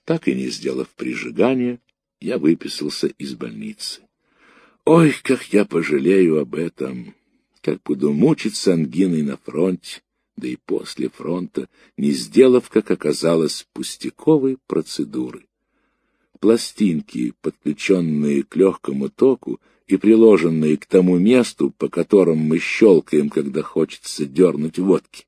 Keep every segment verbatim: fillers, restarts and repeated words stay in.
Так и не сделав прижигания, я выписался из больницы. Ой, как я пожалею об этом, как буду мучиться ангиной на фронте, да и после фронта, не сделав, как оказалось, пустяковой процедуры. Пластинки, подключенные к легкому току и приложенные к тому месту, по которым мы щелкаем, когда хочется дернуть водки.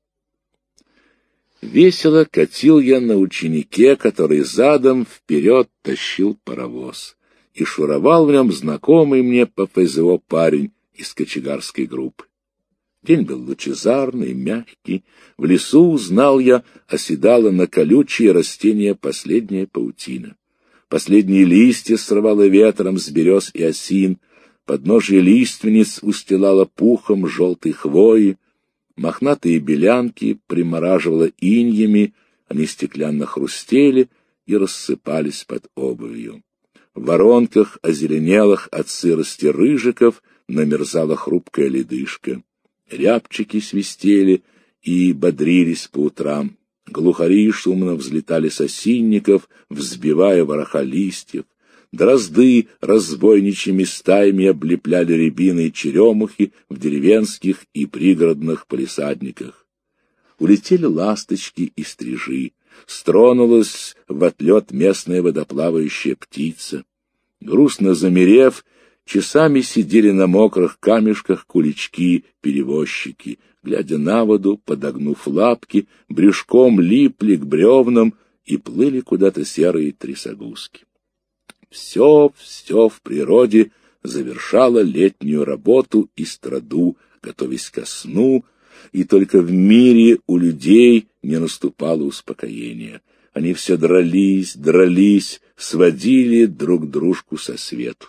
Весело катил я на ученике, который задом вперед тащил паровоз, и шуровал в нем знакомый мне по ФЗО парень из кочегарской группы. День был лучезарный, мягкий. В лесу, узнал я, оседала на колючие растения последняя паутина. Последние листья срывало ветром с берез и осин, подножие лиственниц устилало пухом желтой хвои, мохнатые белянки примораживало иньями, они стеклянно хрустели и рассыпались под обувью. В воронках, озеленелых от сырости рыжиков, намерзала хрупкая ледышка. Рябчики свистели и бодрились по утрам. Глухари шумно взлетали с осинников, взбивая вороха листьев. Дрозды разбойничьими стаями облепляли рябины и черемухи в деревенских и пригородных палисадниках. Улетели ласточки и стрижи. Стронулась в отлет местная водоплавающая птица. Грустно замерев, часами сидели на мокрых камешках кулички-перевозчики, глядя на воду, подогнув лапки, брюшком липли к бревнам и плыли куда-то серые трясогузки. Все, все в природе завершало летнюю работу и страду, готовясь ко сну, и только в мире у людей не наступало успокоение. Они все дрались, дрались, сводили друг дружку со свету.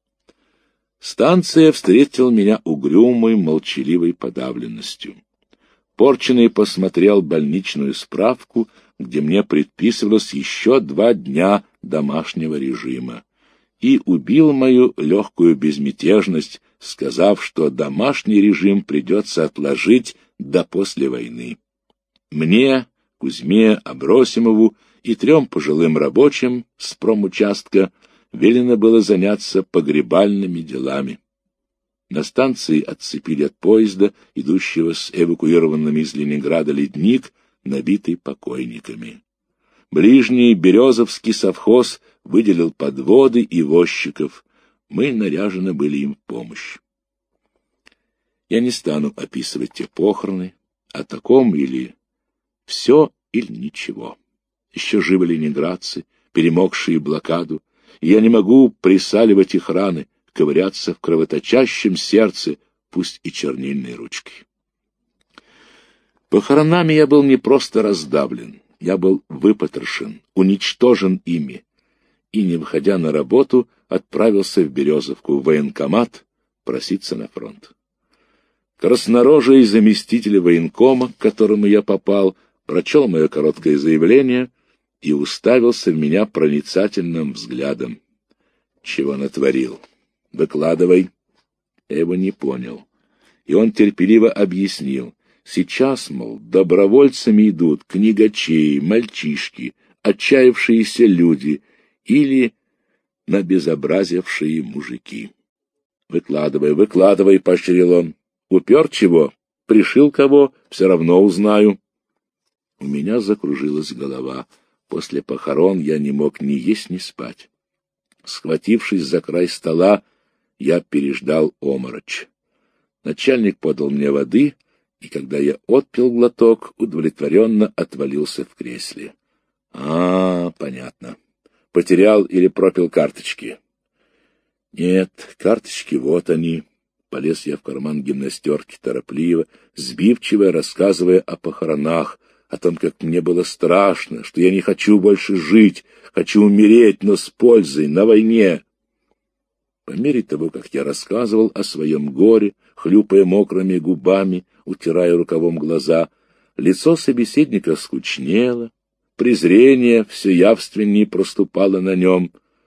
Станция встретила меня угрюмой, молчаливой подавленностью. Порченый посмотрел больничную справку, где мне предписывалось еще два дня домашнего режима, и убил мою легкую безмятежность, сказав, что домашний режим придется отложить до после войны. Мне, Кузьме Абросимову и трем пожилым рабочим с промучастка велено было заняться погребальными делами. На станции отцепили от поезда, идущего с эвакуированными из Ленинграда ледник, набитый покойниками. Ближний Березовский совхоз выделил подводы и возчиков. Мы наряжены были им в помощь. Я не стану описывать те похороны, о таком или все, или ничего. Еще живы ленинградцы, перемокшие блокаду, и я не могу присаливать их раны, ковыряться в кровоточащем сердце, пусть и чернильной ручкой. Похоронами я был не просто раздавлен, я был выпотрошен, уничтожен ими, и, не выходя на работу, отправился в Березовку, в военкомат, проситься на фронт. Краснорожий заместитель военкома, к которому я попал, прочел мое короткое заявление и уставился в меня проницательным взглядом. Чего натворил? Выкладывай. Я его не понял. И он терпеливо объяснил. Сейчас, мол, добровольцами идут книгачей, мальчишки, отчаявшиеся люди или набезобразившие мужики. Выкладывай, выкладывай, поощрил он. Упер чего? Пришил кого? Все равно узнаю. У меня закружилась голова. После похорон я не мог ни есть, ни спать. Схватившись за край стола, я переждал оморочь. Начальник подал мне воды, и когда я отпил глоток, удовлетворенно отвалился в кресле. А, понятно. Потерял или пропил карточки? Нет, карточки вот они. Полез я в карман гимнастерки торопливо, сбивчиво рассказывая о похоронах, о том, как мне было страшно, что я не хочу больше жить, хочу умереть, но с пользой, на войне. По мере того, как я рассказывал о своем горе, хлюпая мокрыми губами, утирая рукавом глаза, лицо собеседника скучнело, презрение все явственнее проступало на нем.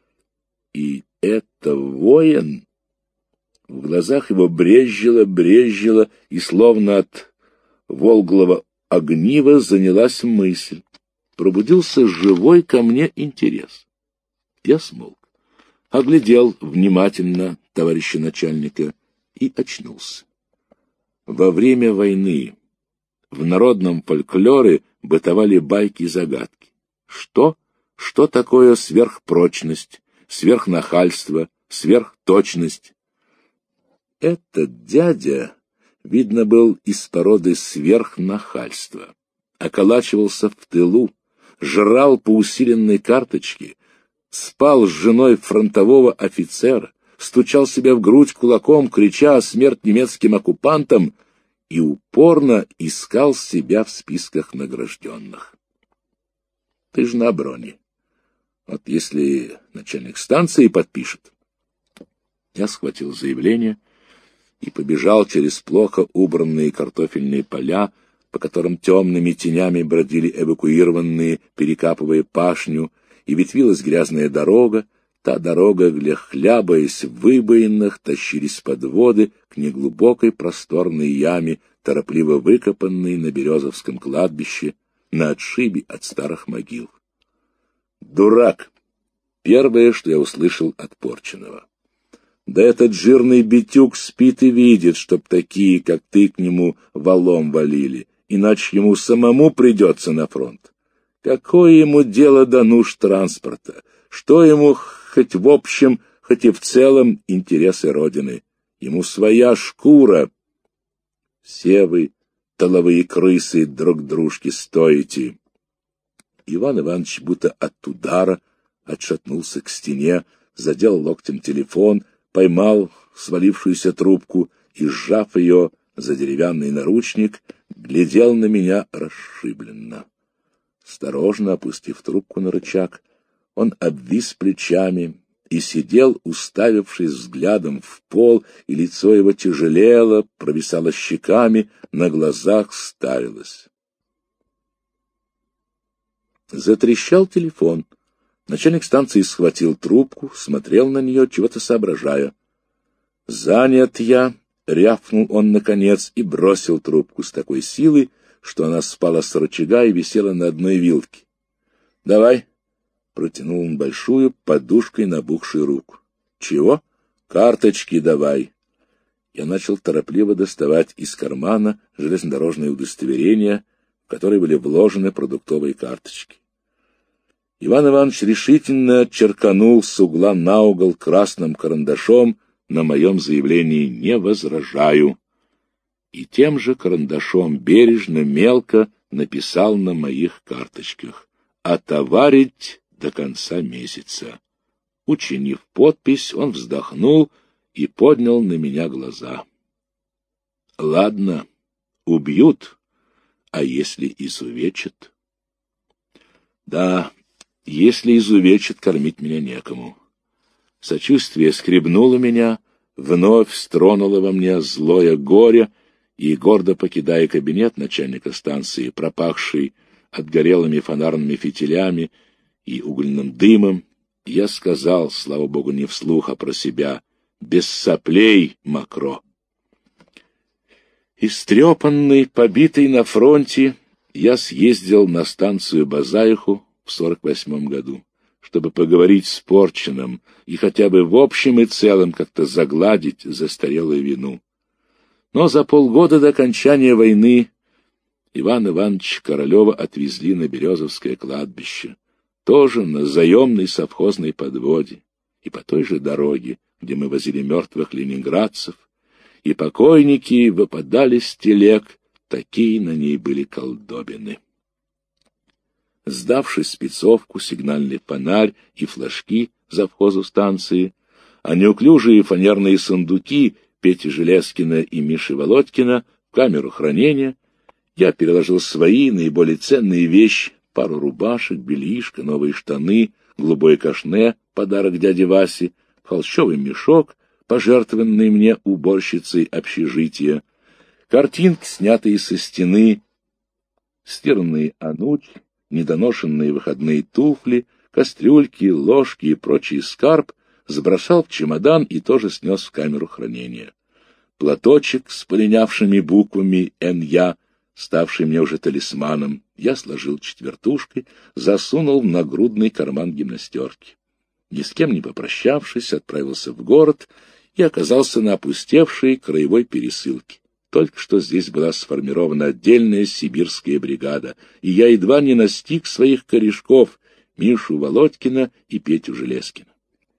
И это воин? В глазах его брезжило, брезжило, и словно от волглого огнива занялась мысль. пробудился живой ко мне интерес. Я смолк, оглядел внимательно товарища начальника и очнулся. Во время войны в народном фольклоре бытовали байки и загадки. Что? Что такое сверхпрочность, сверхнахальство, сверхточность? Этот дядя, видно, был из породы сверхнахальства. Околачивался в тылу, жрал по усиленной карточке, спал с женой фронтового офицера, стучал себя в грудь кулаком, крича о смерть немецким оккупантам, и упорно искал себя в списках награжденных. Ты же на обороне. Вот если начальник станции подпишет. Я схватил заявление и побежал через плохо убранные картофельные поля, по которым темными тенями бродили эвакуированные, перекапывая пашню, и ветвилась грязная дорога, та дорога, где, хлябаясь в выбоинах, тащились подводы к неглубокой просторной яме, торопливо выкопанной на Березовском кладбище, на отшибе от старых могил. «Дурак!» — первое, что я услышал от Порченого. «Да этот жирный битюк спит и видит, чтоб такие, как ты, к нему валом валили, иначе ему самому придется на фронт. Какое ему дело до нужд транспорта? Что ему хоть в общем, хоть и в целом интересы Родины? Ему своя шкура. Все вы, тыловые крысы, друг дружки стоите». Иван Иванович будто от удара отшатнулся к стене, задел локтем телефон, поймал свалившуюся трубку и, сжав ее за деревянный наручник, глядел на меня расшибленно. Осторожно опустив трубку на рычаг, он обвис плечами и сидел, уставившись взглядом в пол, и лицо его тяжелело, провисало щеками, на глазах старилось. Затрещал телефон. Начальник станции схватил трубку, смотрел на нее, чего-то соображая. «Занят я», — рявкнул он наконец и бросил трубку с такой силой, что она спала с рычага и висела на одной вилке. «Давай», — протянул он большую, подушкой набухшую руку. «Чего? Карточки давай». Я начал торопливо доставать из кармана железнодорожное удостоверение, в которое были вложены продуктовые карточки. Иван Иванович решительно черканул с угла на угол красным карандашом: «На моем заявлении не возражаю», и тем же карандашом бережно, мелко написал на моих карточках: «Отоварить до конца месяца». Учинив подпись, он вздохнул и поднял на меня глаза. «Ладно, убьют, а если изувечат?» «Да, если изувечат, кормить меня некому». Сочувствие скребнуло меня, вновь стронуло во мне злое горе, и, гордо покидая кабинет начальника станции, пропахший отгорелыми фонарными фитилями и угольным дымом, я сказал, слава богу, не вслух, а про себя: «Без соплей, Макро». Истрепанный, побитый на фронте, я съездил на станцию Базаиху в сорок восьмом году, чтобы поговорить с Порченым и хотя бы в общем и целом как-то загладить застарелую вину. Но за полгода до окончания войны Ивана Ивановича Королева отвезли на Березовское кладбище, тоже на заемной совхозной подводе, и по той же дороге, где мы возили мертвых ленинградцев, и покойники выпадали с телег, такие на ней были колдобины. Сдавши спецовку, сигнальный фонарь и флажки завхозу станции, а неуклюжие фанерные сундуки Пети Железкина и Миши Володькина в камеру хранения, я переложил свои наиболее ценные вещи: пару рубашек, бельишко, новые штаны, голубое кашне, подарок дяде Васе, холщовый мешок, пожертвованный мне уборщицей общежития, картинки, снятые со стены, стиранные анучи, недоношенные выходные туфли, кастрюльки, ложки и прочий скарб забросал в чемодан и тоже снес в камеру хранения. Платочек с полинявшими буквами «Н Я» ставший мне уже талисманом, я сложил четвертушкой, засунул в нагрудный карман гимнастерки. Ни с кем не попрощавшись, отправился в город и оказался на опустевшей краевой пересылке. Только что здесь была сформирована отдельная сибирская бригада, и я едва не настиг своих корешков Мишу Володькина и Петю Железкина.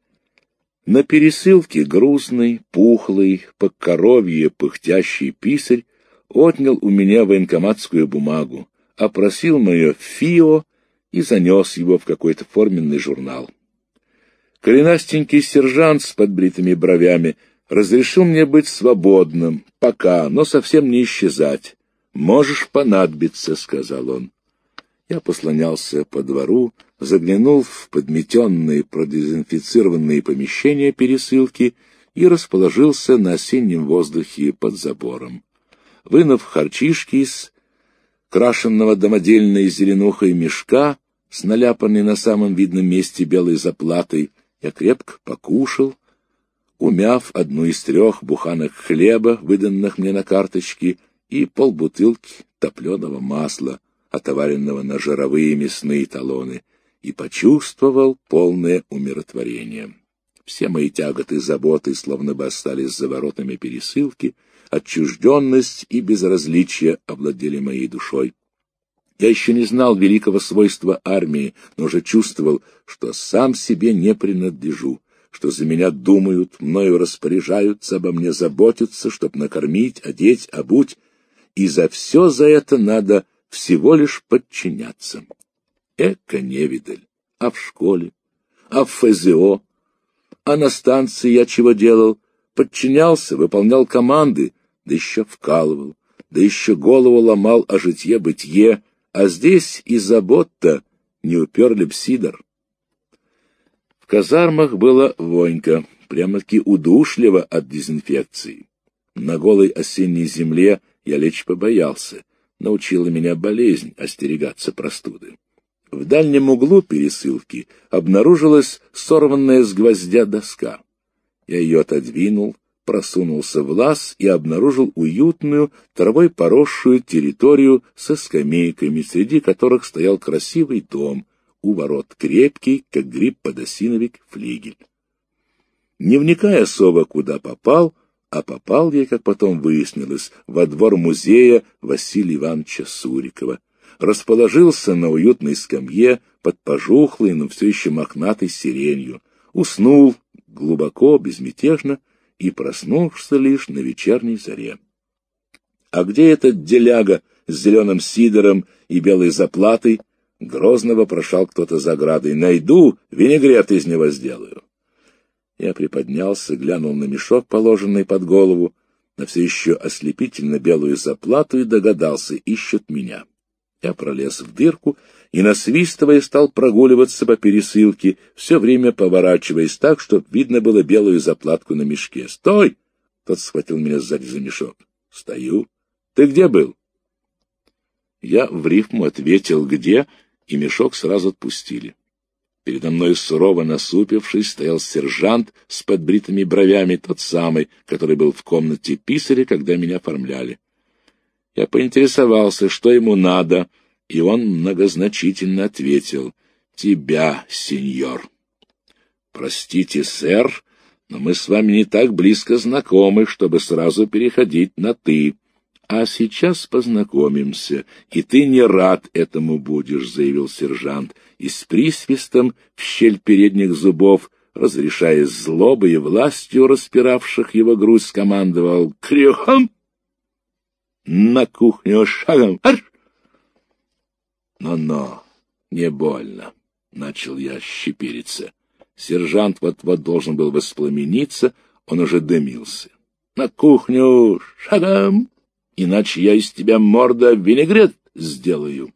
На пересылке грузный, пухлый, по коровье пыхтящий писарь отнял у меня военкоматскую бумагу, опросил мое ФИО и занес его в какой-то форменный журнал. Коренастенький сержант с подбритыми бровями разрешил мне быть свободным, пока, но совсем не исчезать. «Можешь понадобиться», — сказал он. Я послонялся по двору, заглянул в подметенные, продезинфицированные помещения пересылки и расположился на осеннем воздухе под забором. Вынув харчишки из крашенного домодельной зеленухой мешка с наляпанной на самом видном месте белой заплатой, я крепко покушал, умяв одну из трех буханок хлеба, выданных мне на карточке, и полбутылки топленого масла, отоваренного на жировые мясные талоны, и почувствовал полное умиротворение. Все мои тяготы и заботы словно бы остались за воротами пересылки, отчужденность и безразличие овладели моей душой. Я еще не знал великого свойства армии, но уже чувствовал, что сам себе не принадлежу, что за меня думают, мною распоряжаются, обо мне заботятся, чтоб накормить, одеть, обуть, и за все за это надо всего лишь подчиняться. Эка невидаль. А в школе? А в ФЗО? А на станции я чего делал? Подчинялся, выполнял команды, да еще вкалывал, да еще голову ломал о житье-бытие, а здесь и забот-то не уперли б сидор. В казармах было вонько, прямо-таки удушливо от дезинфекции. На голой осенней земле я лечь побоялся, научила меня болезнь остерегаться простуды. В дальнем углу пересылки обнаружилась сорванная с гвоздя доска. Я ее отодвинул, просунулся в лаз и обнаружил уютную, травой поросшую территорию со скамейками, среди которых стоял красивый дом, у ворот крепкий, как гриб-подосиновик, флигель. Не вникая особо, куда попал, а попал я, как потом выяснилось, во двор музея Василия Ивановича Сурикова, расположился на уютной скамье под пожухлой, но все еще мохнатой сиренью, уснул глубоко, безмятежно, и проснулся лишь на вечерней заре. А где этот деляга с зеленым сидором и белой заплатой? Грозно вопрошал кто-то за оградой. Найду, винегрет из него сделаю. Я приподнялся, глянул на мешок, положенный под голову, на все еще ослепительно белую заплату, и догадался, ищут меня. Я пролез в дырку и, насвистывая, стал прогуливаться по пересылке, все время поворачиваясь так, чтоб видно было белую заплатку на мешке. «Стой!» — тот схватил меня сзади за мешок. «Стою. Ты где был?» Я в рифму ответил «где», и мешок сразу отпустили. Передо мной, сурово насупившись, стоял сержант с подбритыми бровями, тот самый, который был в комнате писаря, когда меня оформляли. Я поинтересовался, что ему надо, и он многозначительно ответил: «Тебя, сеньор». «Простите, сэр, но мы с вами не так близко знакомы, чтобы сразу переходить на «ты». А сейчас познакомимся, и ты не рад этому будешь», — заявил сержант, и с присвистом в щель передних зубов, разрешая злобой и властью распиравших его грудь, скомандовал: «Крюхом! На кухню шагом! Арш!» «Но-но, не больно», — начал я щепириться. Сержант вот-вот должен был воспламениться, он уже дымился. «На кухню шагом! Иначе я из тебя, морда, винегрет сделаю».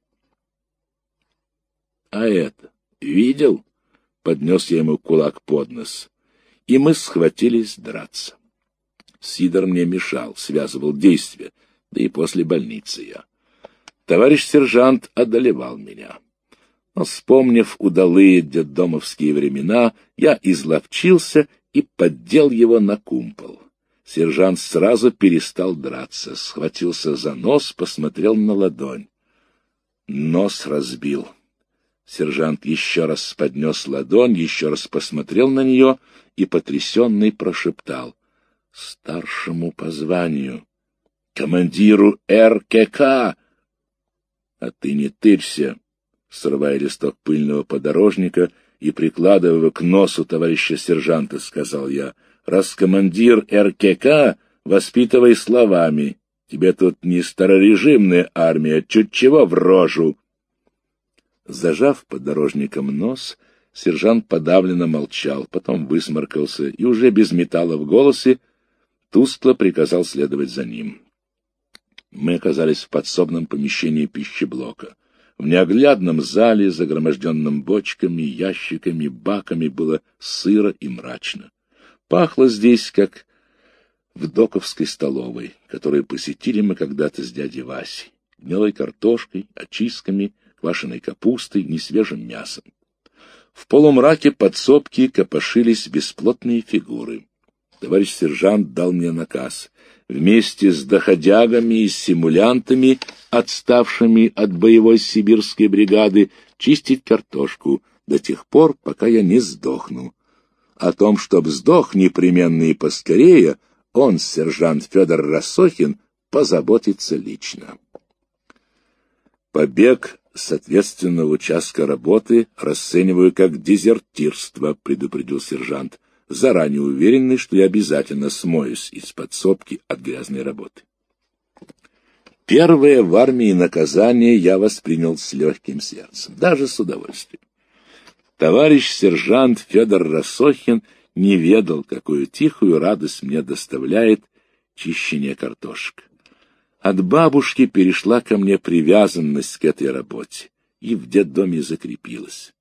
«А это видел?» — поднес я ему кулак под нос. И мы схватились драться. Сидор мне мешал, связывал действия, да и после больницы я. Товарищ сержант одолевал меня. Но, вспомнив удалые детдомовские времена, я изловчился и поддел его на кумпол. Сержант сразу перестал драться, схватился за нос, посмотрел на ладонь. Нос разбил. Сержант еще раз поднес ладонь, еще раз посмотрел на нее и, потрясенный, прошептал: «Старшему по званию, командиру эр ка ка!» «А ты не тырься!» Срывая листок пыльного подорожника и прикладывая его к носу товарища сержанта, сказал я: «Раз командир эр ка ка, воспитывай словами. Тебе тут не старорежимная армия, чуть чего в рожу». Зажав подорожником нос, сержант подавленно молчал, потом высморкался и уже без металла в голосе тускло приказал следовать за ним. Мы оказались в подсобном помещении пищеблока. В неоглядном зале, загроможденном бочками, ящиками, баками, было сыро и мрачно. Пахло здесь, как в доковской столовой, которую посетили мы когда-то с дядей Васей: гнилой картошкой, очистками, квашеной капустой, несвежим мясом. В полумраке подсобки копошились бесплотные фигуры. Товарищ сержант дал мне наказ: вместе с доходягами и симулянтами, отставшими от боевой сибирской бригады, чистить картошку до тех пор, пока я не сдохну. О том, чтоб сдох непременно и поскорее, он, сержант Федор Рассохин, позаботится лично. Побег с ответственного участка работы расцениваю как дезертирство, предупредил сержант, заранее уверенный, что я обязательно смоюсь из подсобки от грязной работы. Первое в армии наказание я воспринял с легким сердцем, даже с удовольствием. Товарищ сержант Федор Рассохин не ведал, какую тихую радость мне доставляет чищение картошек. От бабушки перешла ко мне привязанность к этой работе и в детдоме закрепилась.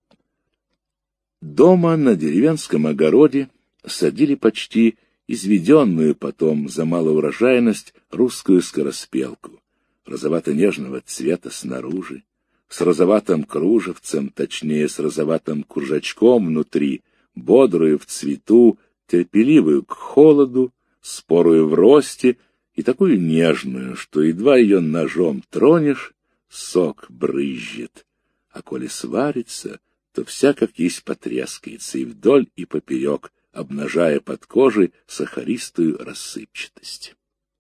Дома на деревенском огороде садили почти изведенную потом за малоурожайность русскую скороспелку, розовато-нежного цвета снаружи, с розоватым кружевцем, точнее, с розоватым кружочком внутри, бодрую в цвету, терпеливую к холоду, спорую в росте и такую нежную, что едва ее ножом тронешь, сок брызжет, а коли сварится, то вся как есть потрескается и вдоль, и поперек, обнажая под кожей сахаристую рассыпчатость.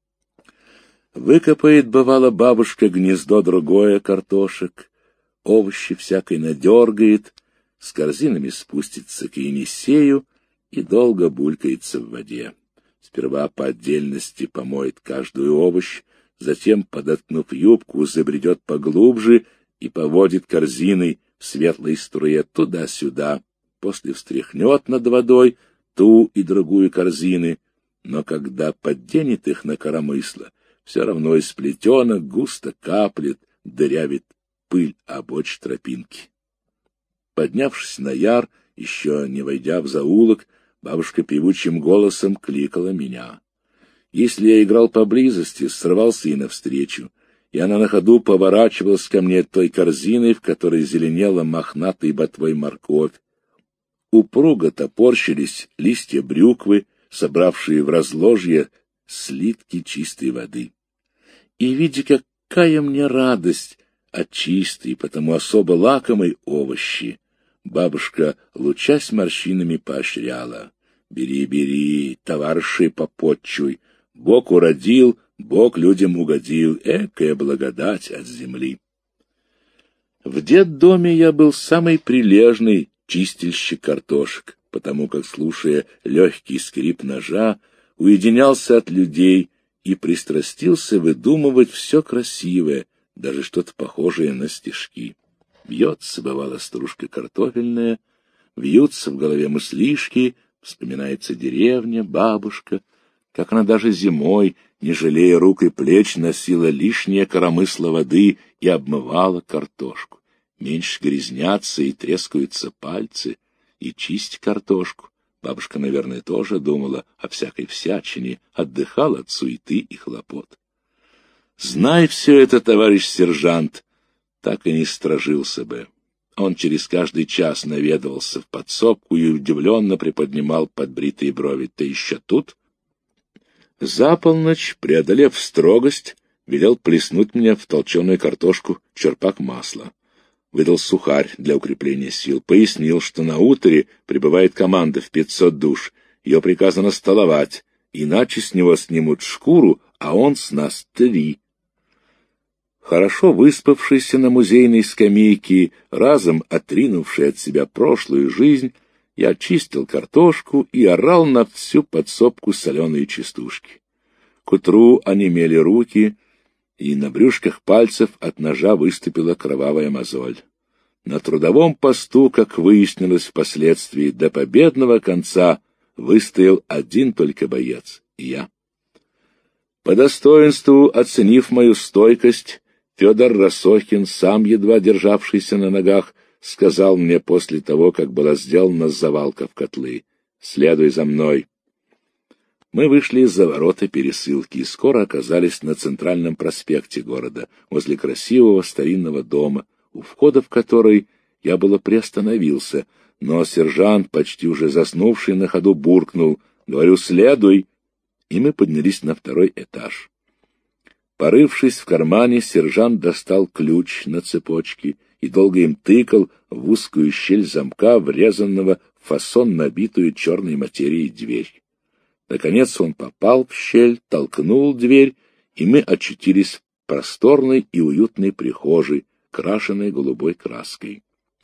Выкопает, бывало, бабушка гнездо другое картошек, овощи всякой надергает, с корзинами спустится к Енисею и долго булькается в воде. Сперва по отдельности помоет каждую овощ, затем, подоткнув юбку, забредет поглубже и поводит корзиной в светлой струе туда-сюда, после встряхнет над водой ту и другую корзины, но когда подденет их на коромысло, все равно из плетенок густо каплет, дырявит пыль обочь тропинки. Поднявшись на яр, еще не войдя в заулок, бабушка певучим голосом кликала меня. Если я играл поблизости, срывался ей навстречу, и она на ходу поворачивалась ко мне той корзиной, в которой зеленела мохнатой ботвой морковь. Упруго топорщились листья брюквы, собравшие в разложье слитки чистой воды. И, видя, какая мне радость от чистой, потому особо лакомой овощи, бабушка, лучась морщинами, поощряла: «Бери, бери, товарищи попотчуй, Бог уродил, Бог людям угодил, экая благодать от земли». В детдоме я был самый прилежный чистильщик картошек, потому как, слушая легкий скрип ножа, уединялся от людей и пристрастился выдумывать все красивое, даже что-то похожее на стишки. Бьется, бывало, стружка картофельная, вьются в голове мыслишки, вспоминается деревня, бабушка, как она даже зимой, не жалея рук и плеч, носила лишнее коромысло воды и обмывала картошку. Меньше грязнятся и трескаются пальцы, и чистить картошку. Бабушка, наверное, тоже думала о всякой всячине, отдыхала от суеты и хлопот. Знай все это, товарищ сержант, так и не стражился бы. Он через каждый час наведывался в подсобку и удивленно приподнимал подбритые брови. — Ты еще тут? За полночь, преодолев строгость, велел плеснуть мне в толченую картошку черпак масла. Выдал сухарь для укрепления сил, пояснил, что на уторе прибывает команда в пятьсот душ, ее приказано столовать, иначе с него снимут шкуру, а он с нас три. Хорошо выспавшийся на музейной скамейке, разом отринувший от себя прошлую жизнь, я чистил картошку и орал на всю подсобку соленые частушки. К утру онемели руки, и на брюшках пальцев от ножа выступила кровавая мозоль. На трудовом посту, как выяснилось впоследствии, до победного конца выстоял один только боец — я. По достоинству оценив мою стойкость, Федор Рассохин, сам едва державшийся на ногах, сказал мне после того, как была сделана завалка в котлы: «Следуй за мной». Мы вышли из-за ворота пересылки и скоро оказались на центральном проспекте города, возле красивого старинного дома, у входа в который я было приостановился, но сержант, почти уже заснувший на ходу, буркнул: «Говорю, следуй!» И мы поднялись на второй этаж. Порывшись в кармане, сержант достал ключ на цепочке и долго им тыкал в узкую щель замка, врезанного в фасон набитую черной материей дверь. Наконец он попал в щель, толкнул дверь, и мы очутились в просторной и уютной прихожей, крашенной голубой краской.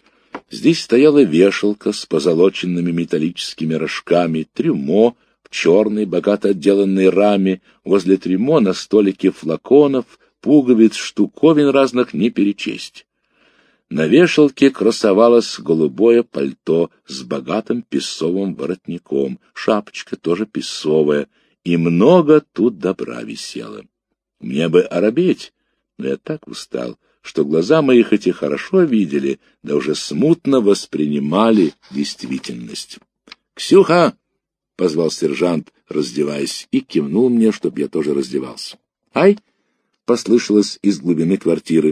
Здесь стояла вешалка с позолоченными металлическими рожками, трюмо в черной, богато отделанной раме, возле трюмо на столике флаконов, пуговиц, штуковин разных не перечесть. На вешалке красовалось голубое пальто с богатым песцовым воротником, шапочка тоже песцовая, и много тут добра висело. Мне бы оробеть, но я так устал, что глаза мои хоть и хорошо видели, да уже смутно воспринимали действительность. «Ксюха!» — позвал сержант, раздеваясь, и кивнул мне, чтоб я тоже раздевался. «Ай!» — послышалось из глубины квартиры.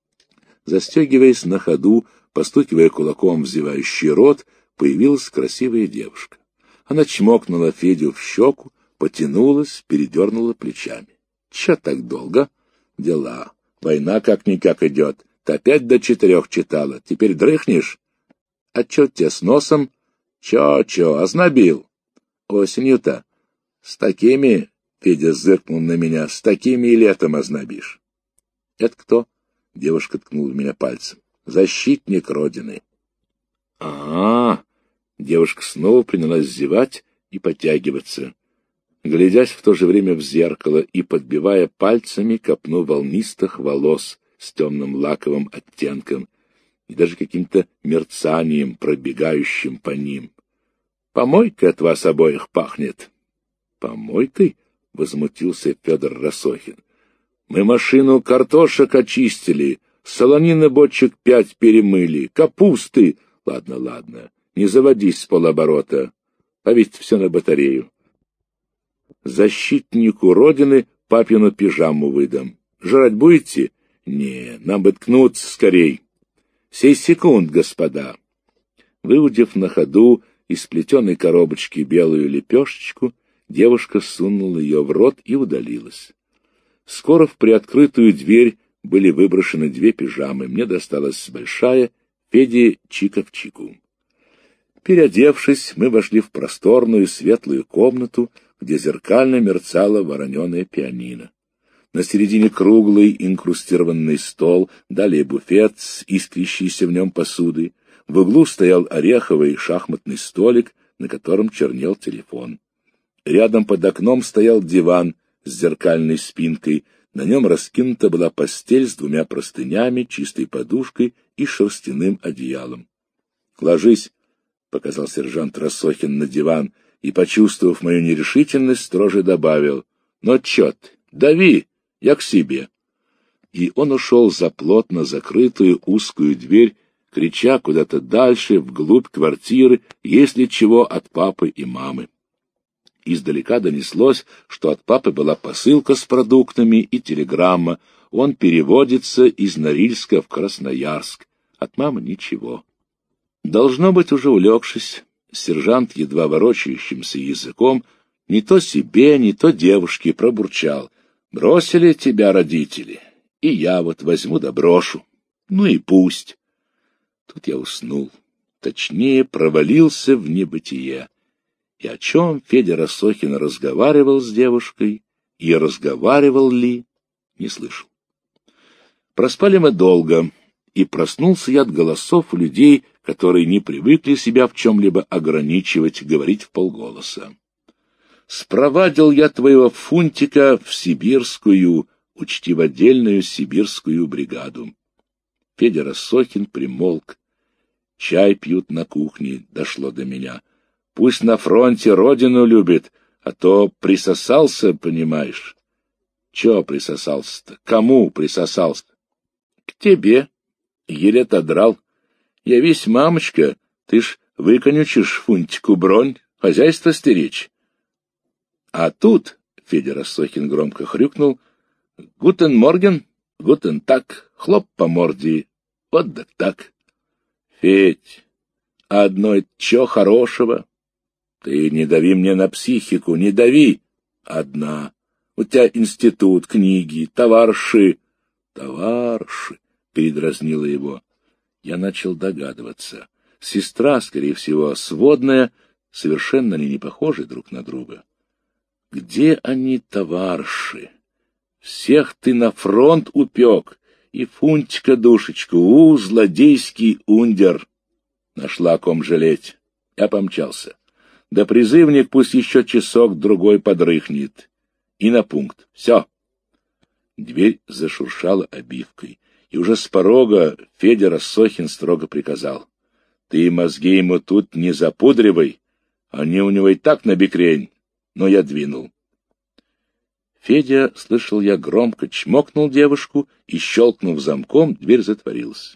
Застегиваясь на ходу, постукивая кулаком в зевающий рот, появилась красивая девушка. Она чмокнула Федю в щеку, потянулась, передернула плечами. — Че так долго? — Дела. Война как-никак идет. Ты опять до четырех читала. Теперь дрыхнешь? — А че тебе с носом? — Че-че, ознобил? — Осенью-то. — С такими, — Федя зыркнул на меня, — с такими и летом ознобишь. — Это кто? — девушка ткнула в меня пальцем. — Защитник Родины. — А-а-а! Девушка снова принялась зевать и подтягиваться, глядясь в то же время в зеркало и подбивая пальцами копну волнистых волос с темным лаковым оттенком и даже каким-то мерцанием, пробегающим по ним. — Помойкой от вас обоих пахнет. — Помойкой? — возмутился Федор Рассохин. — Мы машину картошек очистили, солонины бочек пять перемыли, капусты... Ладно, ладно, не заводись с полоборота, а ведь все на батарею. Защитнику Родины папину пижаму выдам. Жрать будете? Не, нам бы ткнуться скорей. Сей секунд, господа. Выудив на ходу из плетеной коробочки белую лепешечку, девушка сунула ее в рот и удалилась. Скоро в приоткрытую дверь были выброшены две пижамы. Мне досталась большая, Феде чика в чику. Переодевшись, мы вошли в просторную светлую комнату, где зеркально мерцало вороненое пианино. На середине круглый инкрустированный стол, далее буфет с искрящейся в нем посудой. В углу стоял ореховый шахматный столик, на котором чернел телефон. Рядом под окном стоял диван с зеркальной спинкой, на нем раскинута была постель с двумя простынями, чистой подушкой и шерстяным одеялом. — Ложись, — показал сержант Рассохин на диван, и, почувствовав мою нерешительность, строже добавил: — Но чет, дави, я к себе. И он ушел за плотно закрытую узкую дверь, крича куда-то дальше, вглубь квартиры, если чего, от папы и мамы. Издалека донеслось, что от папы была посылка с продуктами и телеграмма. Он переводится из Норильска в Красноярск. От мамы ничего. Должно быть, уже улегшись, сержант, едва ворочающимся языком, Не то себе, не то девушке пробурчал: бросили тебя родители, и я вот возьму да брошу. Ну и пусть. Тут я уснул, точнее, провалился в небытие. И о чем Федя Рассохин разговаривал с девушкой, и разговаривал ли, не слышал. Проспали мы долго, и проснулся я от голосов у людей, которые не привыкли себя в чем-либо ограничивать, говорить вполголоса. Спровадил я твоего Фунтика в сибирскую, учтиводельную сибирскую бригаду. Федя Рассохин примолк. Чай пьют на кухне, дошло до меня. Пусть на фронте родину любит, а то присосался, понимаешь. Чё присосался-то? Кому присосался? К тебе. Еле отодрал. Явись, мамочка, ты ж выконючишь Фунтику бронь, хозяйство стеречь. А тут, Федя Рассохин громко хрюкнул, гутен морген, гутен так, хлоп по морде, вот да так. Федь, а одной чё хорошего? Ты не дави мне на психику, не дави. Одна. У тебя институт, книги, товарши. Товарши, передразнила его. Я начал догадываться. Сестра, скорее всего, сводная, совершенно ли не похожи друг на друга. Где они, товарши? Всех ты на фронт упек, и Фунтика душечку, у, злодейский ундер. Нашла о ком жалеть. Я помчался. Да призывник пусть еще часок-другой подрыхнет. И на пункт. Все. Дверь зашуршала обивкой, и уже с порога Федя Рассохин строго приказал: ты мозги ему тут не запудривай, они у него и так набекрень. Но я двинул. Федя, слышал я, громко чмокнул девушку, и, щелкнув замком, дверь затворилась.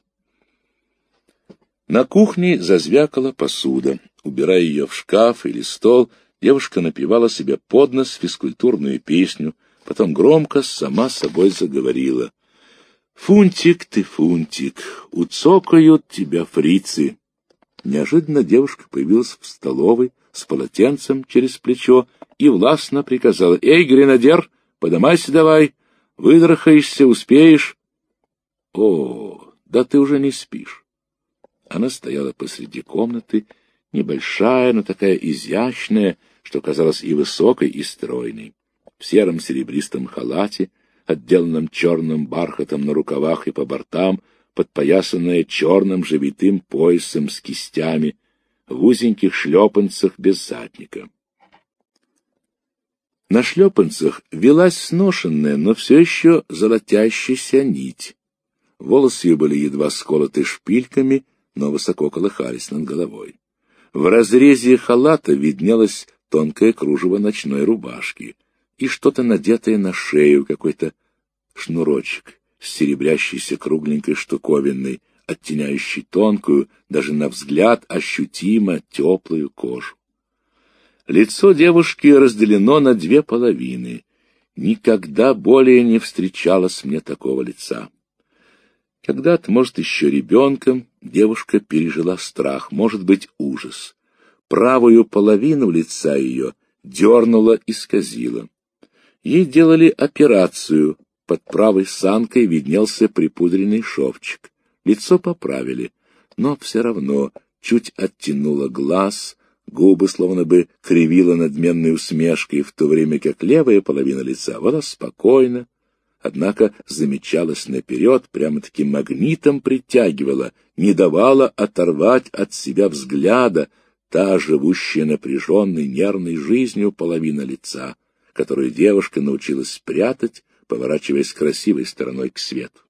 На кухне зазвякала посуда. Убирая ее в шкаф или стол, девушка напевала себе под нос физкультурную песню, потом громко сама собой заговорила: «Фунтик ты, Фунтик, уцокают тебя фрицы». Неожиданно девушка появилась в столовой с полотенцем через плечо и властно приказала: «Эй, гренадер, подымайся давай, выдрахаешься, успеешь». «О, да ты уже не спишь». Она стояла посреди комнаты, небольшая, но такая изящная, что казалась и высокой, и стройной, в сером серебристом халате, отделанном черным бархатом на рукавах и по бортам, подпоясанная черным же витым поясом с кистями, в узеньких шлепанцах без задника. На шлепанцах велась сношенная, но все еще золотящаяся нить. Волосы ее были едва сколоты шпильками, но высоко колыхались над головой. В разрезе халата виднелось тонкое кружево ночной рубашки и что-то надетое на шею, какой-то шнурочек с серебрящейся кругленькой штуковиной, оттеняющей тонкую, даже на взгляд ощутимо теплую кожу. Лицо девушки разделено на две половины. Никогда более не встречалось мне такого лица. Когда-то, может, еще ребенком, девушка пережила страх, может быть, ужас. Правую половину лица ее дернуло и исказило. Ей делали операцию, под правой санкой виднелся припудренный шовчик. Лицо поправили, но все равно чуть оттянуло глаз, губы словно бы кривила надменной усмешкой, в то время как левая половина лица была спокойна, однако замечалась наперед, прямо-таки магнитом притягивала, не давала оторвать от себя взгляда та живущая напряженной нервной жизнью половина лица, которую девушка научилась прятать, поворачиваясь красивой стороной к свету.